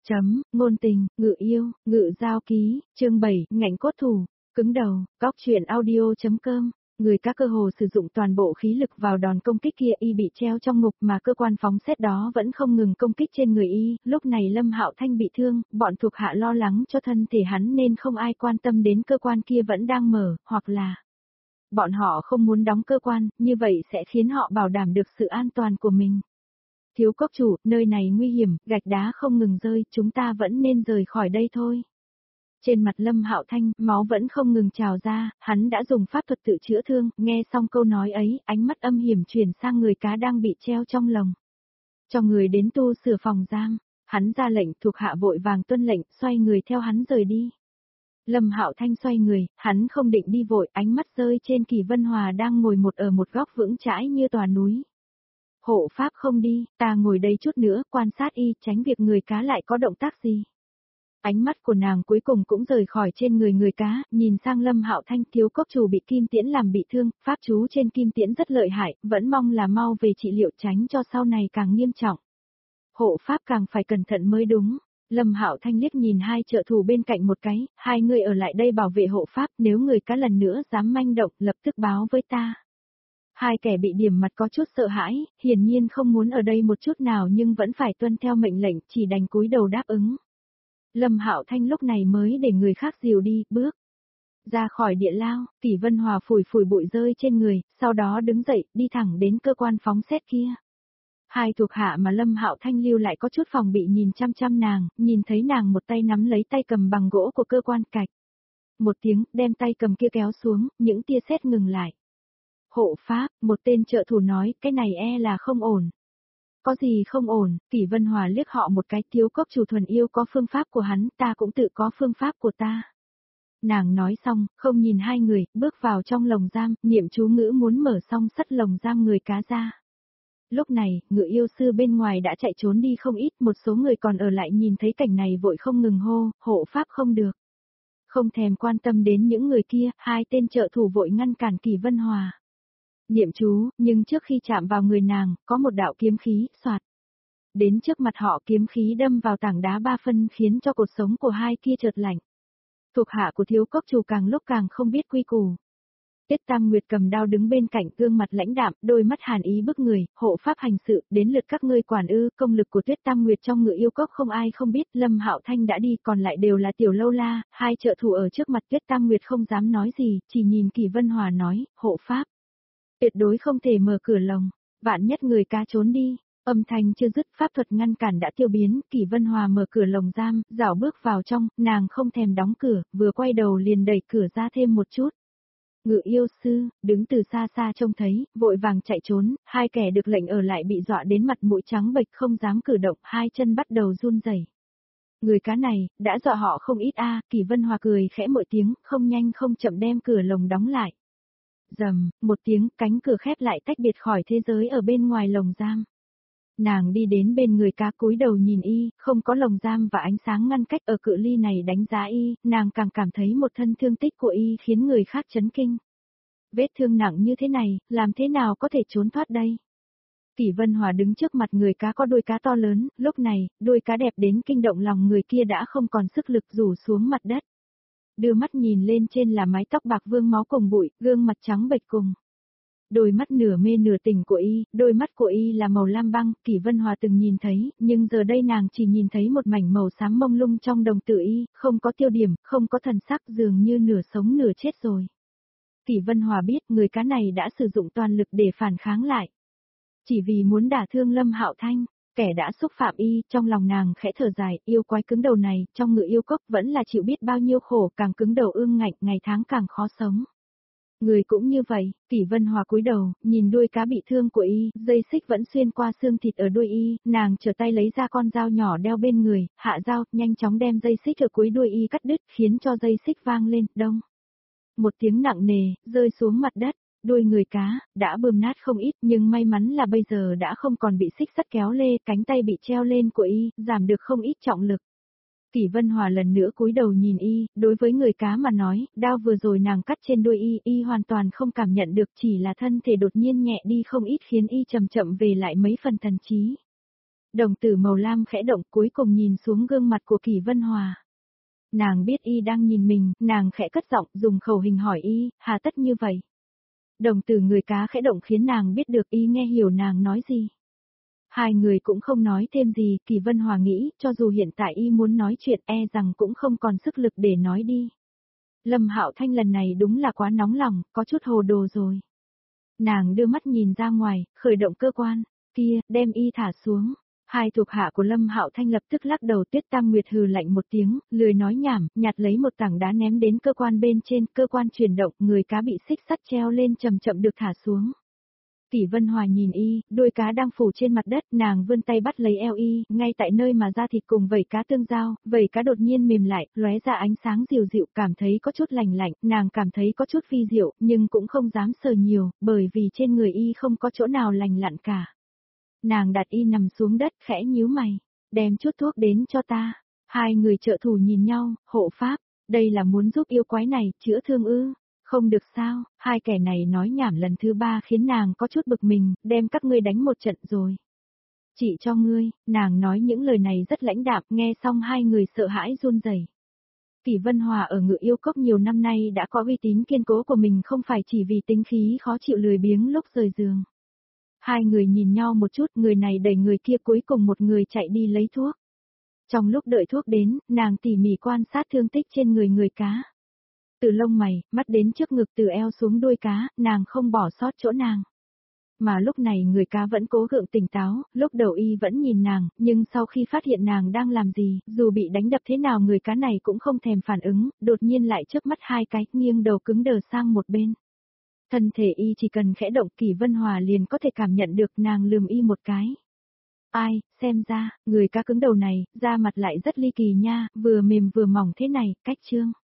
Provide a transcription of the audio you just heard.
Ngôn tình, ngự yêu, ngự giao ký, chương 7, ngạnh cốt thủ, cứng đầu, góc truyện audio.com. Người cá cơ hồ sử dụng toàn bộ khí lực vào đòn công kích kia, y bị treo trong ngục mà cơ quan phóng xét đó vẫn không ngừng công kích trên người y. Lúc này Lâm Hạo Thanh bị thương, bọn thuộc hạ lo lắng cho thân thể hắn nên không ai quan tâm đến cơ quan kia vẫn đang mở, hoặc là bọn họ không muốn đóng cơ quan, như vậy sẽ khiến họ bảo đảm được sự an toàn của mình. Thiếu cốc chủ, nơi này nguy hiểm, gạch đá không ngừng rơi, chúng ta vẫn nên rời khỏi đây thôi. Trên mặt Lâm Hạo Thanh, máu vẫn không ngừng trào ra, hắn đã dùng pháp thuật tự chữa thương, nghe xong câu nói ấy, ánh mắt âm hiểm chuyển sang người cá đang bị treo trong lồng. Cho người đến tu sửa phòng giam, hắn ra lệnh, thuộc hạ vội vàng tuân lệnh, xoay người theo hắn rời đi. Lâm Hạo Thanh xoay người, hắn không định đi vội, ánh mắt rơi trên Kỳ Vân Hòa đang ngồi ở một góc vững chãi như tòa núi. Hộ pháp không đi, ta ngồi đây chút nữa, quan sát y, tránh việc người cá lại có động tác gì. Ánh mắt của nàng cuối cùng cũng rời khỏi trên người cá, nhìn sang Lâm Hạo Thanh. Thiếu cốc chủ bị kim tiễn làm bị thương, pháp chú trên kim tiễn rất lợi hại, vẫn mong là mau về trị liệu tránh cho sau này càng nghiêm trọng. Hộ pháp càng phải cẩn thận mới đúng. Lâm Hạo Thanh liếc nhìn hai trợ thủ bên cạnh một cái, hai người ở lại đây bảo vệ hộ pháp, nếu người cá lần nữa dám manh động, lập tức báo với ta. Hai kẻ bị điểm mặt có chút sợ hãi, hiển nhiên không muốn ở đây một chút nào nhưng vẫn phải tuân theo mệnh lệnh, chỉ đành cúi đầu đáp ứng. Lâm Hạo Thanh lúc này mới để người khác dìu đi, bước ra khỏi địa lao. Kỷ Vân Hòa phủi bụi rơi trên người, sau đó đứng dậy, đi thẳng đến cơ quan phóng xét kia. Hai thuộc hạ mà Lâm Hạo Thanh lưu lại có chút phòng bị nhìn chăm nàng, nhìn thấy nàng một tay nắm lấy tay cầm bằng gỗ của cơ quan, cạch một tiếng, đem tay cầm kia kéo xuống, những tia sét ngừng lại. Hộ pháp, một tên trợ thủ nói, cái này là không ổn. Có gì không ổn? Kỷ Vân Hòa liếc họ một cái. Thiếu cốc chủ thuần yêu có phương pháp của hắn, ta cũng tự có phương pháp của ta. Nàng nói xong, không nhìn hai người, bước vào trong lồng giam, niệm chú ngữ muốn mở song sắt lồng giam người cá ra. Lúc này, ngự yêu sư bên ngoài đã chạy trốn đi không ít, một số người còn ở lại nhìn thấy cảnh này vội không ngừng hô, hộ pháp không được. Không thèm quan tâm đến những người kia, hai tên trợ thủ vội ngăn cản Kỷ Vân Hòa. Niệm chú, nhưng trước khi chạm vào người nàng, có một đạo kiếm khí, xoạt. Đến trước mặt họ, kiếm khí đâm vào tảng đá 3 phân khiến cho cột sống của hai kia chợt lạnh. Thuộc hạ của thiếu cốc chủ càng lúc càng không biết quy củ. Tiết Tam Nguyệt cầm đao đứng bên cạnh, gương mặt lãnh đạm, đôi mắt hàn ý bức người, hộ pháp hành sự, đến lượt các ngươi quản ư. Công lực của Tiết Tam Nguyệt trong ngự yêu cốc không ai không biết. Lâm Hạo Thanh đã đi, còn lại đều là tiểu lâu la. Hai trợ thủ ở trước mặt Tiết Tam Nguyệt không dám nói gì, chỉ nhìn Kỷ Vân Hòa nói, hộ pháp. Tuyệt đối không thể mở cửa lồng, vạn nhất người cá trốn đi. Âm thanh chưa dứt, pháp thuật ngăn cản đã tiêu biến. Kỷ Vân Hòa mở cửa lồng giam, dạo bước vào trong, nàng không thèm đóng cửa, vừa quay đầu liền đẩy cửa ra thêm một chút. Ngự yêu sư, đứng từ xa xa trông thấy, vội vàng chạy trốn, hai kẻ được lệnh ở lại bị dọa đến mặt mũi trắng bệch không dám cử động, hai chân bắt đầu run rẩy. Người cá này, đã dọa họ không ít Kỷ Vân Hòa cười khẽ một tiếng, không nhanh không chậm đem cửa lồng đóng lại. Rầm, một tiếng, cánh cửa khép lại tách biệt khỏi thế giới ở bên ngoài lồng giam. Nàng đi đến bên người cá cúi đầu nhìn y, không có lồng giam và ánh sáng ngăn cách ở cự ly này đánh giá y, nàng càng cảm thấy một thân thương tích của y khiến người khác chấn kinh. Vết thương nặng như thế này, làm thế nào có thể trốn thoát đây? Kỷ Vân Hòa đứng trước mặt người cá có đuôi cá to lớn, lúc này, đuôi cá đẹp đến kinh động lòng người kia đã không còn sức lực rủ xuống mặt đất. Đưa mắt nhìn lên trên là mái tóc bạc vương máu cùng bụi, gương mặt trắng bệch cùng. Đôi mắt nửa mê nửa tỉnh của y, đôi mắt của y là màu lam băng, Kỷ Vân Hòa từng nhìn thấy, nhưng giờ đây nàng chỉ nhìn thấy một mảnh màu xám mông lung trong đồng tử y, không có tiêu điểm, không có thần sắc, dường như nửa sống nửa chết rồi. Kỷ Vân Hòa biết người cá này đã sử dụng toàn lực để phản kháng lại. Chỉ vì muốn đả thương Lâm Hạo Thanh. Kẻ đã xúc phạm y, trong lòng nàng khẽ thở dài, yêu quái cứng đầu này, trong ngự yêu cốc vẫn là chịu biết bao nhiêu khổ, càng cứng đầu ương ngạnh, ngày tháng càng khó sống. Người cũng như vậy. Kỷ Vân Hòa cúi đầu, nhìn đuôi cá bị thương của y, dây xích vẫn xuyên qua xương thịt ở đuôi y, nàng trở tay lấy ra con dao nhỏ đeo bên người, hạ dao, nhanh chóng đem dây xích ở cuối đuôi y cắt đứt, khiến cho dây xích vang lên, đông. Một tiếng nặng nề, rơi xuống mặt đất. Đuôi người cá, đã bươm nát không ít, nhưng may mắn là bây giờ đã không còn bị xích sắt kéo lê, cánh tay bị treo lên của y, giảm được không ít trọng lực. Kỷ Vân Hòa lần nữa cúi đầu nhìn y, đối với người cá mà nói, đao vừa rồi nàng cắt trên đuôi y hoàn toàn không cảm nhận được, chỉ là thân thể đột nhiên nhẹ đi không ít khiến y chậm chậm về lại mấy phần thần trí. Đồng tử màu lam khẽ động cuối cùng nhìn xuống gương mặt của Kỷ Vân Hòa. Nàng biết y đang nhìn mình, nàng khẽ cất giọng dùng khẩu hình hỏi y, hà tất như vậy. Đồng tử người cá khẽ động khiến nàng biết được y nghe hiểu nàng nói gì. Hai người cũng không nói thêm gì, Kỷ Vân Hòa nghĩ, cho dù hiện tại y muốn nói chuyện rằng cũng không còn sức lực để nói đi. Lâm Hạo Thanh lần này đúng là quá nóng lòng, có chút hồ đồ rồi. Nàng đưa mắt nhìn ra ngoài, khởi động cơ quan, kia, đem y thả xuống. Hai thuộc hạ của Lâm Hạo Thanh lập tức lắc đầu. Tuyết Tam Nguyệt hừ lạnh một tiếng, lười nói nhảm, nhặt lấy một tảng đá ném đến cơ quan bên trên, cơ quan chuyển động, người cá bị xích sắt treo lên chậm chậm được thả xuống. Kỷ Vân Hòa nhìn y, đuôi cá đang phủ trên mặt đất, nàng vươn tay bắt lấy eo y, ngay tại nơi mà da thịt cùng vảy cá tương giao, vảy cá đột nhiên mềm lại, lóe ra ánh sáng dịu dịu, cảm thấy có chút lành lạnh, nàng cảm thấy có chút phi diệu, nhưng cũng không dám sờ nhiều, bởi vì trên người y không có chỗ nào lành lặn cả. Nàng đặt y nằm xuống đất, khẽ nhíu mày, đem chút thuốc đến cho ta. Hai người trợ thủ nhìn nhau, hộ pháp, đây là muốn giúp yêu quái này chữa thương ư? Không được sao, hai kẻ này nói nhảm lần thứ ba khiến nàng có chút bực mình, đem các ngươi đánh một trận rồi. Chỉ cho ngươi, nàng nói những lời này rất lãnh đạm, nghe xong hai người sợ hãi run rẩy. Kỷ Vân Hòa ở Ngự Yêu Cốc nhiều năm nay đã có uy tín kiên cố của mình, không phải chỉ vì tính khí khó chịu lười biếng lúc rời giường. Hai người nhìn nhau một chút, người này đẩy người kia, cuối cùng một người chạy đi lấy thuốc. Trong lúc đợi thuốc đến, nàng tỉ mỉ quan sát thương tích trên người cá. Từ lông mày, mắt đến trước ngực, từ eo xuống đuôi cá, nàng không bỏ sót chỗ nàng. Mà lúc này người cá vẫn cố gượng tỉnh táo, lúc đầu y vẫn nhìn nàng, nhưng sau khi phát hiện nàng đang làm gì, dù bị đánh đập thế nào người cá này cũng không thèm phản ứng, đột nhiên lại chớp mắt hai cái, nghiêng đầu cứng đờ sang một bên. Thân thể y chỉ cần khẽ động, Kỷ Vân Hòa liền có thể cảm nhận được, nàng lườm y một cái. Ai, xem ra, người cá cứng đầu này, da mặt lại rất ly kỳ nha, vừa mềm vừa mỏng thế này, cách trương.